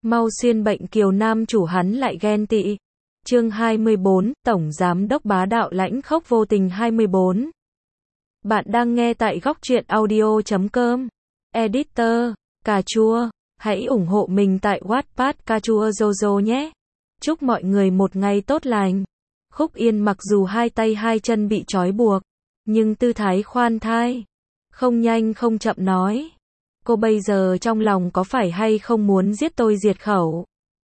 Mau xuyên bệnh kiều nam chủ hắn lại ghen tị. Chương 24, Tổng Giám đốc bá đạo lãnh khốc vô tình 24. Bạn đang nghe tại góc truyện audio.com. Editor, cà chua, hãy ủng hộ mình tại Wattpad cà chua Jojo nhé. Chúc mọi người một ngày tốt lành. Khúc Yên mặc dù hai tay hai chân bị trói buộc, nhưng tư thái khoan thai, không nhanh không chậm nói. Cô bây giờ trong lòng có phải hay không muốn giết tôi diệt khẩu?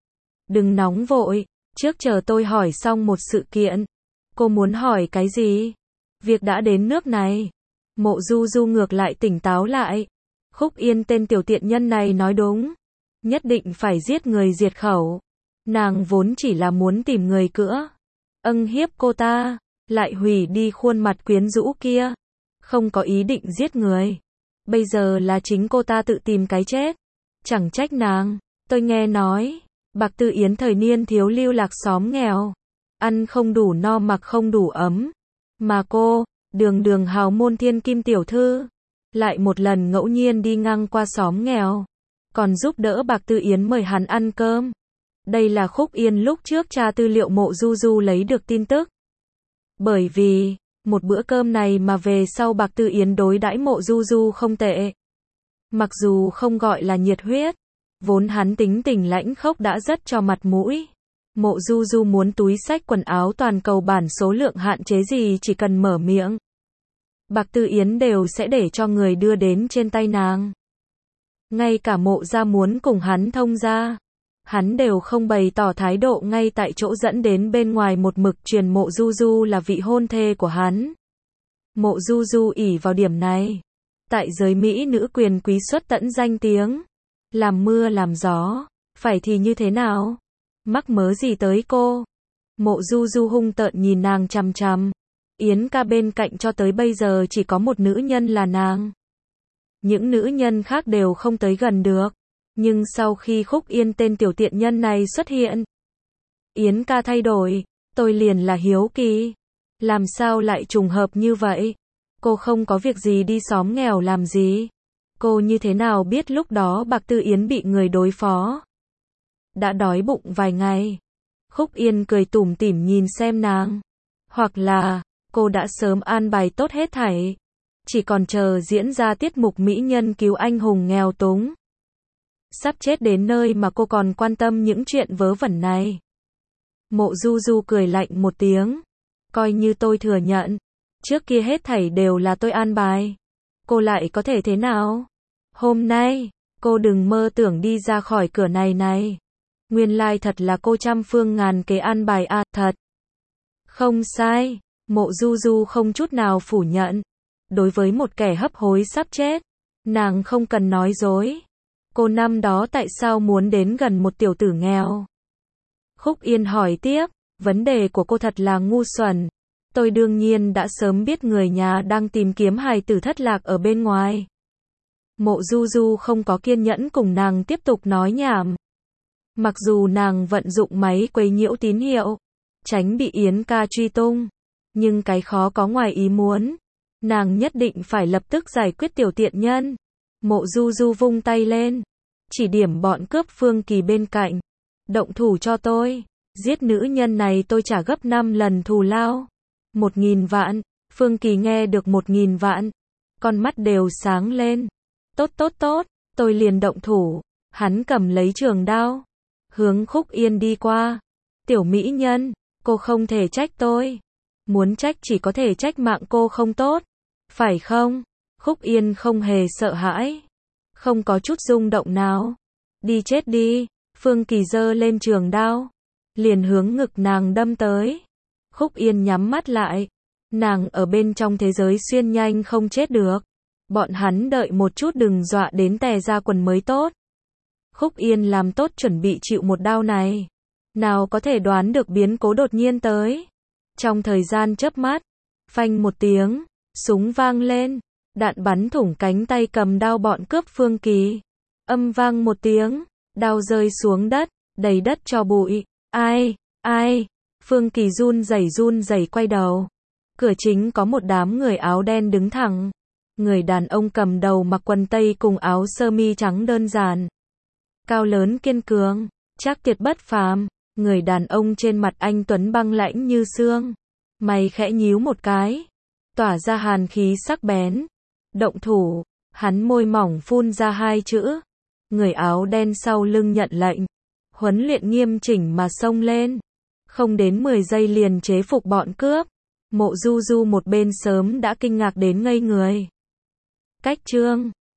Đừng nóng vội, trước chờ tôi hỏi xong một sự kiện. Cô muốn hỏi cái gì? Việc đã đến nước này. Mộ Du Du ngược lại tỉnh táo lại. Khúc Yên tên tiểu tiện nhân này nói đúng. Nhất định phải giết người diệt khẩu. Nàng vốn chỉ là muốn tìm người cữa hiếp cô ta, lại hủy đi khuôn mặt quyến rũ kia. Không có ý định giết người. Bây giờ là chính cô ta tự tìm cái chết. Chẳng trách nàng. Tôi nghe nói Bạc Tư Yến thời niên thiếu lưu lạc xóm nghèo, ăn không đủ no mặc không đủ ấm. Mà cô, đường hào môn thiên kim tiểu thư, lại một lần ngẫu nhiên đi ngang qua xóm nghèo, còn giúp đỡ Bạc Tư Yến mời hắn ăn cơm. Đây là Khúc Yên lúc trước tra tư liệu Mộ Du Du lấy được tin tức. Bởi vì một bữa cơm này mà về sau Bạc Tư Yến đối đãi Mộ Du Du không tệ. Mặc dù không gọi là nhiệt huyết, vốn hắn tính tình lãnh khốc đã rất cho mặt mũi. Mộ Du Du muốn túi xách quần áo toàn cầu bản số lượng hạn chế gì chỉ cần mở miệng, Bạc Tư Yến đều sẽ để cho người đưa đến trên tay nàng. Ngay cả Mộ gia muốn cùng hắn thông gia, hắn đều không bày tỏ thái độ ngay tại chỗ, dẫn đến bên ngoài một mực truyền Mộ Du Du là vị hôn thê của hắn. Mộ Du Du ỷ vào điểm này, tại giới mỹ nữ quyền quý xuất tận danh tiếng, làm mưa làm gió, phải thì như thế nào? Mắc mớ gì tới cô? Mộ Du Du hung tợn nhìn nàng chằm chằm. Yến ca bên cạnh cho tới bây giờ chỉ có một nữ nhân là nàng. Những nữ nhân khác đều không tới gần được. Nhưng sau khi Khúc Yên tên tiểu tiện nhân này xuất hiện, Yến ca thay đổi, tôi liền là hiếu kỳ. Làm sao lại trùng hợp như vậy? Cô không có việc gì đi xóm nghèo làm gì? Cô như thế nào biết lúc đó Bạc Tư Yến bị người đối phó? Đã đói bụng vài ngày. Khúc Yên cười tủm tỉm nhìn xem nàng. Hoặc là cô đã sớm an bài tốt hết thảy, chỉ còn chờ diễn ra tiết mục mỹ nhân cứu anh hùng nghèo túng. Sắp chết đến nơi mà cô còn quan tâm những chuyện vớ vẩn này. Mộ Du Du cười lạnh một tiếng. Coi như tôi thừa nhận, trước kia hết thảy đều là tôi an bài. Cô lại có thể thế nào? Hôm nay, cô đừng mơ tưởng đi ra khỏi cửa này. Nguyên lai thật là cô trăm phương ngàn kế an bài à, thật. Không sai, Mộ Du Du không chút nào phủ nhận. Đối với một kẻ hấp hối sắp chết, nàng không cần nói dối. Cô năm đó tại sao muốn đến gần một tiểu tử nghèo? Khúc Yên hỏi tiếp, vấn đề của cô thật là ngu xuẩn. Tôi đương nhiên đã sớm biết người nhà đang tìm kiếm hài tử thất lạc ở bên ngoài. Mộ Du Du không có kiên nhẫn cùng nàng tiếp tục nói nhảm. Mặc dù nàng vận dụng máy quấy nhiễu tín hiệu, tránh bị Yến ca truy tung, nhưng cái khó có ngoài ý muốn. Nàng nhất định phải lập tức giải quyết tiểu tiện nhân. Mộ Du Du vung tay lên, chỉ điểm bọn cướp Phương Kỳ bên cạnh. Động thủ cho tôi, giết nữ nhân này tôi trả gấp 5 lần thù lao. 1.000 vạn, Phương Kỳ nghe được 1.000 vạn, con mắt đều sáng lên. Tốt, tôi liền động thủ. Hắn cầm lấy trường đao, hướng Khúc Yên đi qua. Tiểu mỹ nhân, cô không thể trách tôi. Muốn trách chỉ có thể trách mạng cô không tốt, phải không? Khúc Yên không hề sợ hãi, không có chút rung động nào. Đi chết đi. Phương Kỳ giơ lên trường đao, liền hướng ngực nàng đâm tới. Khúc Yên nhắm mắt lại. Nàng ở bên trong thế giới xuyên nhanh không chết được. Bọn hắn đợi một chút đừng dọa đến tè ra quần mới tốt. Khúc Yên làm tốt chuẩn bị chịu một đao này. Nào có thể đoán được biến cố đột nhiên tới. Trong thời gian chớp mắt, phanh một tiếng, súng vang lên, đạn bắn thủng cánh tay cầm đao bọn cướp Phương Kỳ. Âm vang một tiếng, đao rơi xuống đất, đầy đất tro bụi. Ai? Phương Kỳ run rẩy quay đầu. Cửa chính có một đám người áo đen đứng thẳng. Người đàn ông cầm đầu mặc quần tây cùng áo sơ mi trắng đơn giản. cao lớn kiên cường, chắc tuyệt bất phàm. Người đàn ông trên mặt anh tuấn băng lãnh như xương, mày khẽ nhíu một cái, tỏa ra hàn khí sắc bén. Động thủ, hắn môi mỏng phun ra hai chữ. Người áo đen sau lưng nhận lệnh, huấn luyện nghiêm chỉnh mà xông lên. Không đến 10 giây liền chế phục bọn cướp. Mộ Du Du một bên sớm đã kinh ngạc đến ngây người. Cách chương